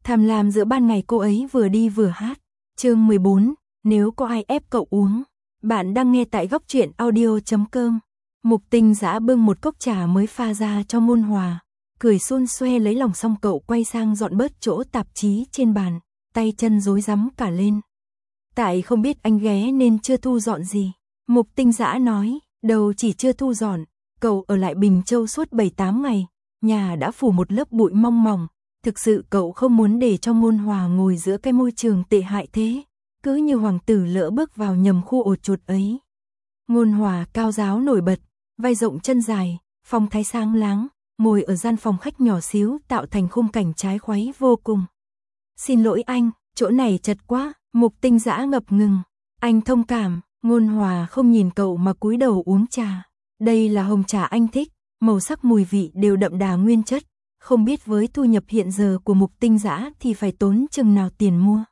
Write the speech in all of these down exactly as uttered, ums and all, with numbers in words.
Tham lam giữa ban ngày cô ấy vừa đi vừa hát. Chương mười bốn, nếu có ai ép cậu uống. Bạn đang nghe tại góc truyện audio chấm com. Mục Tinh Dã bưng một cốc trà mới pha ra cho Ngôn Hòa, cười xun xoe lấy lòng xong cậu quay sang dọn bớt chỗ tạp chí trên bàn, tay chân rối rắm cả lên. Tại không biết anh ghé nên chưa thu dọn gì. Mục Tinh Dã nói, đầu chỉ chưa thu dọn, cậu ở lại Bình Châu suốt bảy tám ngày, nhà đã phủ một lớp bụi mong mỏng. Thực sự cậu không muốn để cho Ngôn Hòa ngồi giữa cái môi trường tệ hại thế, cứ như hoàng tử lỡ bước vào nhầm khu ổ chuột ấy. Ngôn Hòa cao ráo nổi bật, vai rộng chân dài, phong thái sáng láng, ngồi ở gian phòng khách nhỏ xíu tạo thành khung cảnh trái khoái vô cùng. Xin lỗi anh, chỗ này chật quá. Mục Tinh Dã ngập ngừng. Anh thông cảm. Ngôn Hòa không nhìn cậu mà cúi đầu uống trà. Đây là hồng trà anh thích, màu sắc mùi vị đều đậm đà nguyên chất. Không biết với thu nhập hiện giờ của Mục Tinh Dã thì phải tốn chừng nào tiền mua.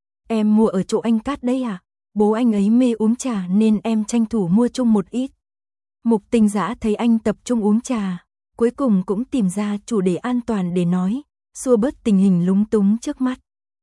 Em mua ở chỗ anh Cát đấy à? Bố anh ấy mê uống trà nên em tranh thủ mua chung một ít. Mục Tinh Dã thấy anh tập trung uống trà, cuối cùng cũng tìm ra chủ đề an toàn để nói, xua bớt tình hình lúng túng trước mắt.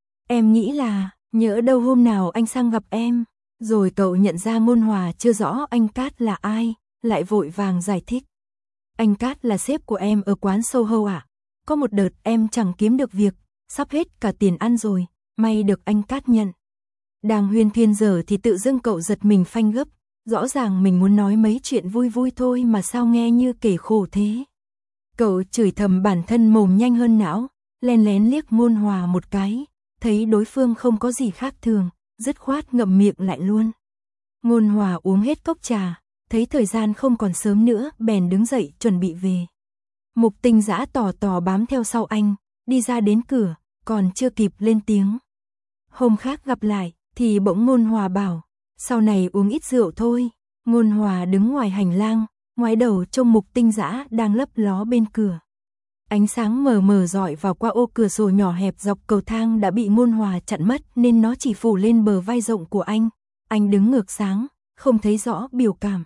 Em nghĩ là, nhỡ đâu hôm nào anh sang gặp em, rồi cậu nhận ra Ngôn Hòa chưa rõ anh Cát là ai, lại vội vàng giải thích. Anh Cát là sếp của em ở quán Soho à? Có một đợt em chẳng kiếm được việc, sắp hết cả tiền ăn rồi, may được anh Cát nhận. Đang huyên thuyên giờ thì tự dưng cậu giật mình phanh gấp, rõ ràng mình muốn nói mấy chuyện vui vui thôi mà sao nghe như kể khổ thế. Cậu chửi thầm bản thân mồm nhanh hơn não, lén lén liếc Ngôn Hòa một cái, thấy đối phương không có gì khác thường, dứt khoát ngậm miệng lại luôn. Ngôn Hòa uống hết cốc trà, thấy thời gian không còn sớm nữa, bèn đứng dậy chuẩn bị về. Mục Tinh Dã tò tò bám theo sau anh, đi ra đến cửa, còn chưa kịp lên tiếng. Hôm khác gặp lại, thì bỗng Ngôn Hòa bảo, sau này uống ít rượu thôi. Ngôn Hòa đứng ngoài hành lang, ngoái đầu trông Mục Tinh Dã đang lấp ló bên cửa. Ánh sáng mờ mờ rọi vào qua ô cửa sổ nhỏ hẹp dọc cầu thang đã bị Ngôn Hòa chặn mất nên nó chỉ phủ lên bờ vai rộng của anh. Anh đứng ngược sáng, không thấy rõ biểu cảm.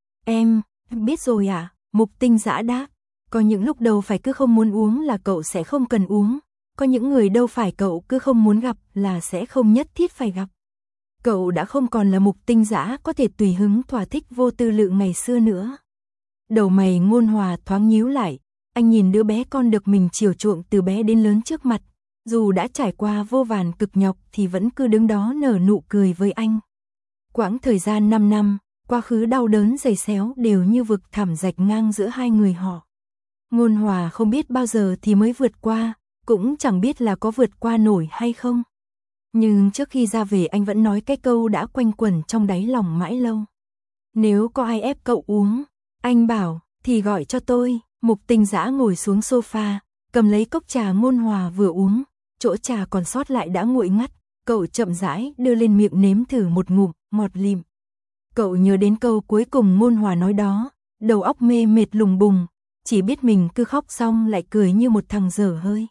Em, biết rồi à? Mục Tinh Dã đáp. Có những lúc đâu phải cứ không muốn uống là cậu sẽ không cần uống. Có những người đâu phải cậu cứ không muốn gặp là sẽ không nhất thiết phải gặp. Cậu đã không còn là Mục Tinh Dã có thể tùy hứng thỏa thích vô tư lự ngày xưa nữa. Đầu mày Ngôn Hòa thoáng nhíu lại. Anh nhìn đứa bé con được mình chiều chuộng từ bé đến lớn trước mặt, dù đã trải qua vô vàn cực nhọc thì vẫn cứ đứng đó nở nụ cười với anh. Quãng thời gian năm năm, quá khứ đau đớn dày xéo đều như vực thẳm rạch ngang giữa hai người họ. Ngôn Hòa không biết bao giờ thì mới vượt qua, cũng chẳng biết là có vượt qua nổi hay không. Nhưng trước khi ra về anh vẫn nói cái câu đã quanh quẩn trong đáy lòng mãi lâu. Nếu có ai ép cậu uống, anh bảo, thì gọi cho tôi. Mục Tinh Dã ngồi xuống sofa, cầm lấy cốc trà Ngôn Hòa vừa uống, chỗ trà còn sót lại đã nguội ngắt, cậu chậm rãi đưa lên miệng nếm thử một ngụm, ngọt lịm. Cậu nhớ đến câu cuối cùng Ngôn Hòa nói đó, đầu óc mê mệt lùng bùng, chỉ biết mình cứ khóc xong lại cười như một thằng dở hơi.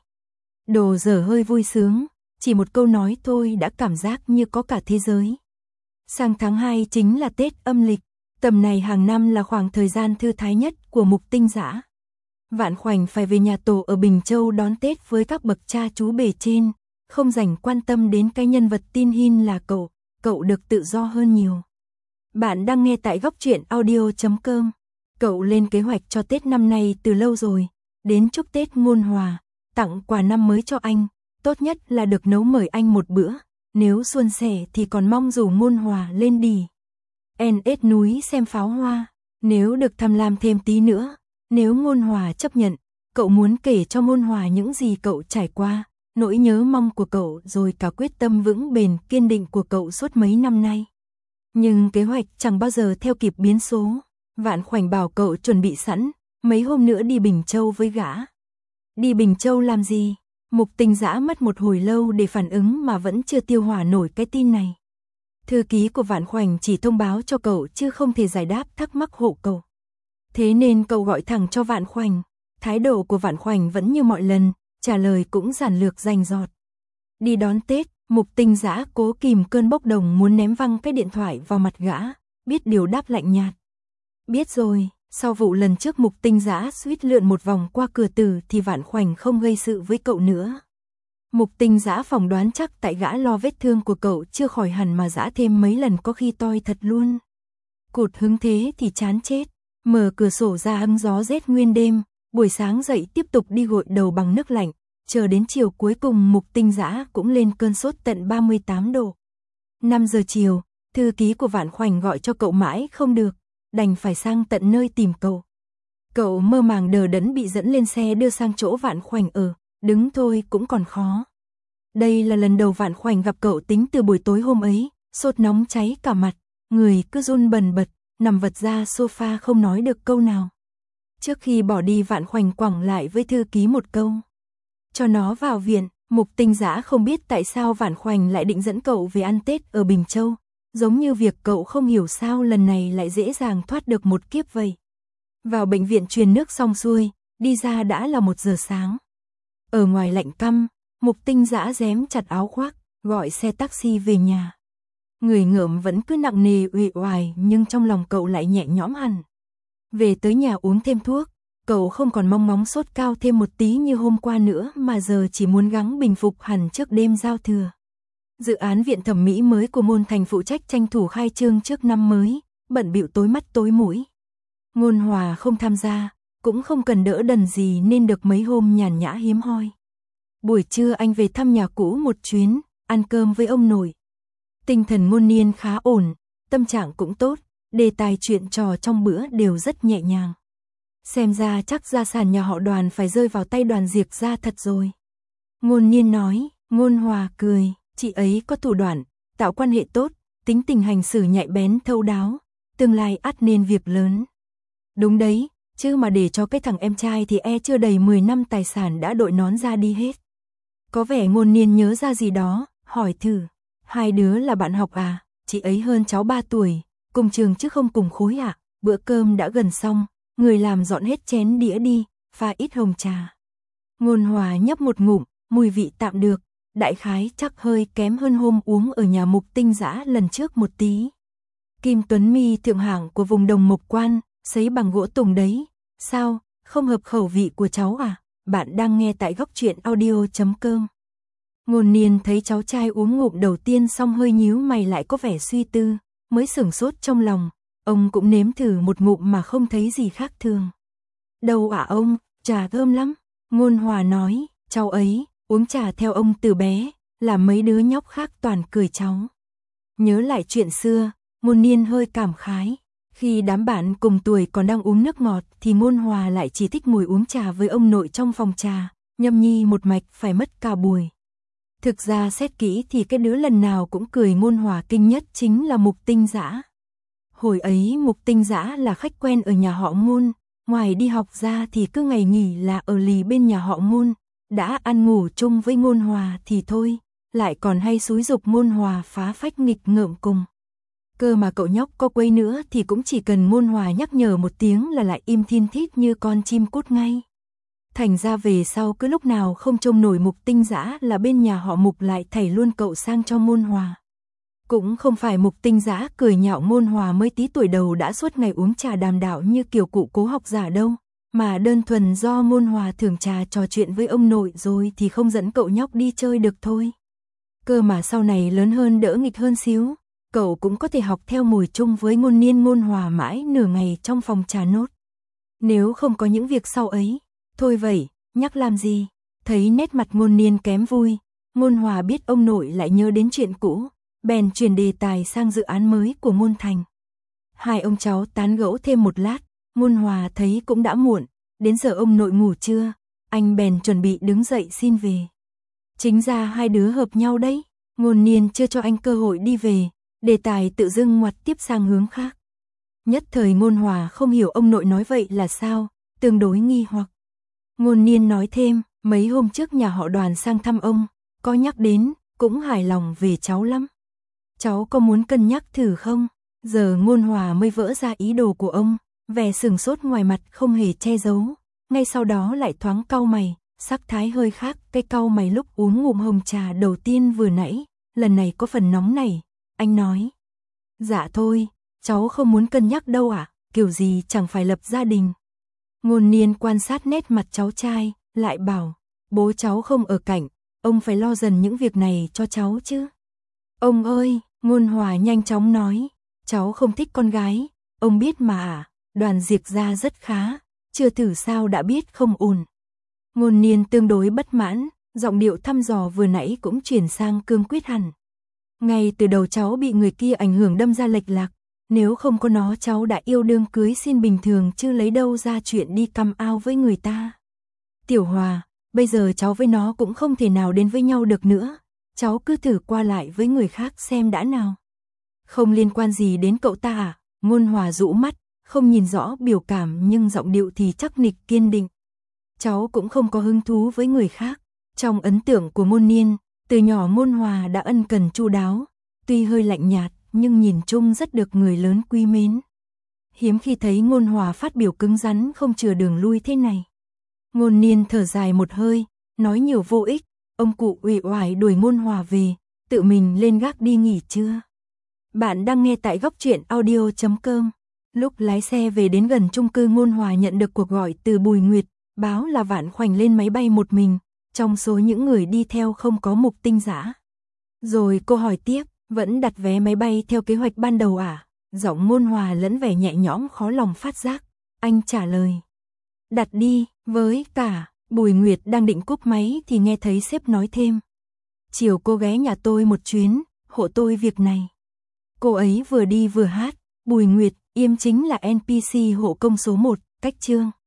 Đồ dở hơi vui sướng, chỉ một câu nói thôi đã cảm giác như có cả thế giới. Sang tháng hai chính là Tết âm lịch, tầm này hàng năm là khoảng thời gian thư thái nhất của Mục Tinh Dã. Vạn Khoảnh phải về nhà tổ ở Bình Châu đón Tết với các bậc cha chú bề trên, không dành quan tâm đến cái nhân vật tin hin là cậu, cậu được tự do hơn nhiều. Bạn đang nghe tại góc truyện audio chấm com. Cậu lên kế hoạch cho Tết năm nay từ lâu rồi, đến chúc Tết Ngôn Hòa, tặng quà năm mới cho anh, tốt nhất là được nấu mời anh một bữa, nếu suôn sẻ thì còn mong rủ Ngôn Hòa lên đì en ét núi xem pháo hoa, nếu được tham lam thêm tí nữa. Nếu Ngôn Hòa chấp nhận, cậu muốn kể cho Ngôn Hòa những gì cậu trải qua, nỗi nhớ mong của cậu rồi cả quyết tâm vững bền kiên định của cậu suốt mấy năm nay. Nhưng kế hoạch chẳng bao giờ theo kịp biến số. Vạn Khoảnh bảo cậu chuẩn bị sẵn, mấy hôm nữa đi Bình Châu với gã. Đi Bình Châu làm gì? Mục Tinh Dã mất một hồi lâu để phản ứng mà vẫn chưa tiêu hóa nổi cái tin này. Thư ký của Vạn Khoảnh chỉ thông báo cho cậu chứ không thể giải đáp thắc mắc hộ cậu. Thế nên cậu gọi thẳng cho Vạn Khoảnh. Thái độ của Vạn Khoảnh vẫn như mọi lần, trả lời cũng giản lược rành rọt. Đi đón Tết, Mục Tinh Dã cố kìm cơn bốc đồng muốn ném văng cái điện thoại vào mặt gã, biết điều đáp lạnh nhạt. Biết rồi, sau vụ lần trước Mục Tinh Dã suýt lượn một vòng qua cửa tử thì Vạn Khoảnh không gây sự với cậu nữa. Mục Tinh Dã phỏng đoán chắc tại gã lo vết thương của cậu chưa khỏi hẳn mà dã thêm mấy lần có khi toi thật luôn. Cụt hứng thế thì chán chết, mở cửa sổ ra hứng gió rét nguyên đêm, buổi sáng dậy tiếp tục đi gội đầu bằng nước lạnh, chờ đến chiều cuối cùng Mục Tinh Dã cũng lên cơn sốt tận ba mươi tám độ. năm giờ chiều, thư ký của Vạn Khoảnh gọi cho cậu mãi không được, đành phải sang tận nơi tìm cậu. Cậu mơ màng đờ đẫn bị dẫn lên xe đưa sang chỗ Vạn Khoảnh ở, đứng thôi cũng còn khó. Đây là lần đầu Vạn Khoảnh gặp cậu tính từ buổi tối hôm ấy, sốt nóng cháy cả mặt, người cứ run bần bật, nằm vật ra sofa không nói được câu nào. Trước khi bỏ đi Vạn Khoảnh quẳng lại với thư ký một câu. Cho nó vào viện. Mục Tinh Dã không biết tại sao Vạn Khoảnh lại định dẫn cậu về ăn Tết ở Bình Châu, giống như việc cậu không hiểu sao lần này lại dễ dàng thoát được một kiếp vậy. Vào bệnh viện truyền nước xong xuôi, đi ra đã là một giờ sáng. Ở ngoài lạnh căm, Mục Tinh Dã rém chặt áo khoác, gọi xe taxi về nhà. Người ngợm vẫn cứ nặng nề uể oải nhưng trong lòng cậu lại nhẹ nhõm hẳn. Về tới nhà uống thêm thuốc, cậu không còn mong móng sốt cao thêm một tí như hôm qua nữa mà giờ chỉ muốn gắng bình phục hẳn trước đêm giao thừa. Dự án viện thẩm mỹ mới của Môn Thành phụ trách tranh thủ khai trương trước năm mới, bận bịu tối mắt tối mũi. Ngôn Hòa không tham gia, cũng không cần đỡ đần gì nên được mấy hôm nhàn nhã hiếm hoi. Buổi trưa anh về thăm nhà cũ một chuyến, ăn cơm với ông nội. Tinh thần Ngôn Niên khá ổn, tâm trạng cũng tốt, đề tài chuyện trò trong bữa đều rất nhẹ nhàng. Xem ra chắc gia sản nhà họ Đoàn phải rơi vào tay Đoàn Diệc gia thật rồi. Ngôn Niên nói. Ngôn Hòa cười, chị ấy có thủ đoạn, tạo quan hệ tốt, tính tình hành xử nhạy bén thấu đáo, tương lai ắt nên việc lớn. Đúng đấy, chứ mà để cho cái thằng em trai thì e chưa đầy mười năm tài sản đã đội nón ra đi hết. Có vẻ Ngôn Niên nhớ ra gì đó, hỏi thử, hai đứa là bạn học à, chị ấy hơn cháu ba tuổi, cùng trường chứ không cùng khối ạ. À? Bữa cơm đã gần xong, người làm dọn hết chén đĩa đi, pha ít hồng trà. Ngôn Hòa nhấp một ngụm, mùi vị tạm được, đại khái chắc hơi kém hơn hôm uống ở nhà Mục Tinh Dã lần trước một tí. Kim Tuấn Mi thượng hạng của vùng Đồng Mộc Quan, sấy bằng gỗ tùng đấy. Sao, không hợp khẩu vị của cháu à? Bạn đang nghe tại góc truyện audio chấm com. Ngôn Niên thấy cháu trai uống ngụm đầu tiên xong hơi nhíu mày lại có vẻ suy tư, mới sửng sốt trong lòng. Ông cũng nếm thử một ngụm mà không thấy gì khác thường. Đâu ạ ông, trà thơm lắm. Ngôn Hòa nói, cháu ấy, uống trà theo ông từ bé, làm mấy đứa nhóc khác toàn cười cháu. Nhớ lại chuyện xưa, Ngôn Niên hơi cảm khái. Khi đám bạn cùng tuổi còn đang uống nước ngọt thì Ngôn Hòa lại chỉ thích ngồi uống trà với ông nội trong phòng trà, nhâm nhi một mạch phải mất cả buổi. Thực ra xét kỹ thì cái đứa lần nào cũng cười Ngôn Hòa kinh nhất chính là Mục Tinh Dã. Hồi ấy Mục Tinh Dã là khách quen ở nhà họ Ngôn, ngoài đi học ra thì cứ ngày nghỉ là ở lì bên nhà họ Ngôn, đã ăn ngủ chung với Ngôn Hòa thì thôi, lại còn hay xúi giục Ngôn Hòa phá phách nghịch ngợm cùng. Cơ mà cậu nhóc có quấy nữa thì cũng chỉ cần Ngôn Hòa nhắc nhở một tiếng là lại im thin thít như con chim cút ngay. Thành ra về sau cứ lúc nào không trông nổi Mục Tinh Dã là bên nhà họ Mục lại thảy luôn cậu sang cho Ngôn Hòa. Cũng không phải Mục Tinh Dã cười nhạo Ngôn Hòa mới tí tuổi đầu đã suốt ngày uống trà đàm đạo như kiểu cụ cố học giả đâu, mà đơn thuần do Ngôn Hòa thưởng trà trò chuyện với ông nội rồi thì không dẫn cậu nhóc đi chơi được thôi. Cơ mà sau này lớn hơn đỡ nghịch hơn xíu, cậu cũng có thể học theo ngồi chung với Ngôn Niên Ngôn Hòa mãi nửa ngày trong phòng trà nốt. Nếu không có những việc sau ấy, thôi vậy, nhắc làm gì? Thấy nét mặt Ngôn Niên kém vui, Ngôn Hòa biết ông nội lại nhớ đến chuyện cũ, bèn chuyển đề tài sang dự án mới của Ngôn Thành. Hai ông cháu tán gẫu thêm một lát, Ngôn Hòa thấy cũng đã muộn, đến giờ ông nội ngủ trưa, anh bèn chuẩn bị đứng dậy xin về. Chính ra hai đứa hợp nhau đấy, Ngôn Niên chưa cho anh cơ hội đi về, đề tài tự dưng ngoặt tiếp sang hướng khác. Nhất thời Ngôn Hòa không hiểu ông nội nói vậy là sao, tương đối nghi hoặc. Ngôn Niên nói thêm, mấy hôm trước nhà họ Đoàn sang thăm ông, có nhắc đến, cũng hài lòng về cháu lắm. Cháu có muốn cân nhắc thử không? Giờ Ngôn Hòa mới vỡ ra ý đồ của ông, vẻ sừng sốt ngoài mặt không hề che giấu, ngay sau đó lại thoáng cau mày, sắc thái hơi khác cái cau mày lúc uống ngụm hồng trà đầu tiên vừa nãy, lần này có phần nóng này. Anh nói, dạ thôi, cháu không muốn cân nhắc đâu ạ, à? Kiểu gì chẳng phải lập gia đình. Ngôn Niên quan sát nét mặt cháu trai, lại bảo, bố cháu không ở cạnh, ông phải lo dần những việc này cho cháu chứ. Ông ơi, Ngôn Hòa nhanh chóng nói, cháu không thích con gái, ông biết mà à, Đoàn Diệc gia rất khá, chưa thử sao đã biết không ổn. Ngôn Niên tương đối bất mãn, giọng điệu thăm dò vừa nãy cũng chuyển sang cương quyết hẳn. Ngay từ đầu cháu bị người kia ảnh hưởng đâm ra lệch lạc, nếu không có nó cháu đã yêu đương cưới xin bình thường chứ lấy đâu ra chuyện đi căm ao với người ta. Tiểu Hòa, bây giờ cháu với nó cũng không thể nào đến với nhau được nữa, cháu cứ thử qua lại với người khác xem đã nào. Không liên quan gì đến cậu ta à? Ngôn Hòa rũ mắt, không nhìn rõ biểu cảm nhưng giọng điệu thì chắc nịch kiên định. Cháu cũng không có hứng thú với người khác. Trong ấn tượng của Ngôn Niên, từ nhỏ Ngôn Hòa đã ân cần chu đáo, tuy hơi lạnh nhạt nhưng nhìn chung rất được người lớn quý mến. Hiếm khi thấy Ngôn Hòa phát biểu cứng rắn không chừa đường lui thế này. Ngôn Niên thở dài một hơi, nói nhiều vô ích, ông cụ uể oải đuổi Ngôn Hòa về, tự mình lên gác đi nghỉ trưa. Bạn đang nghe tại góc truyện audio chấm com. Lúc lái xe về đến gần chung cư, Ngôn Hòa nhận được cuộc gọi từ Bùi Nguyệt, báo là Vạn Khoảnh lên máy bay một mình, trong số những người đi theo không có Mục Tinh Dã. Rồi cô hỏi tiếp, vẫn đặt vé máy bay theo kế hoạch ban đầu à? Giọng Ngôn Hòa lẫn vẻ nhẹ nhõm khó lòng phát giác. Anh trả lời, đặt đi, với cả. Bùi Nguyệt đang định cúp máy thì nghe thấy sếp nói thêm, chiều cô ghé nhà tôi một chuyến, hộ tôi việc này. Cô ấy vừa đi vừa hát. Bùi Nguyệt, Yêm chính là en pê xê hộ công số một, cách chương.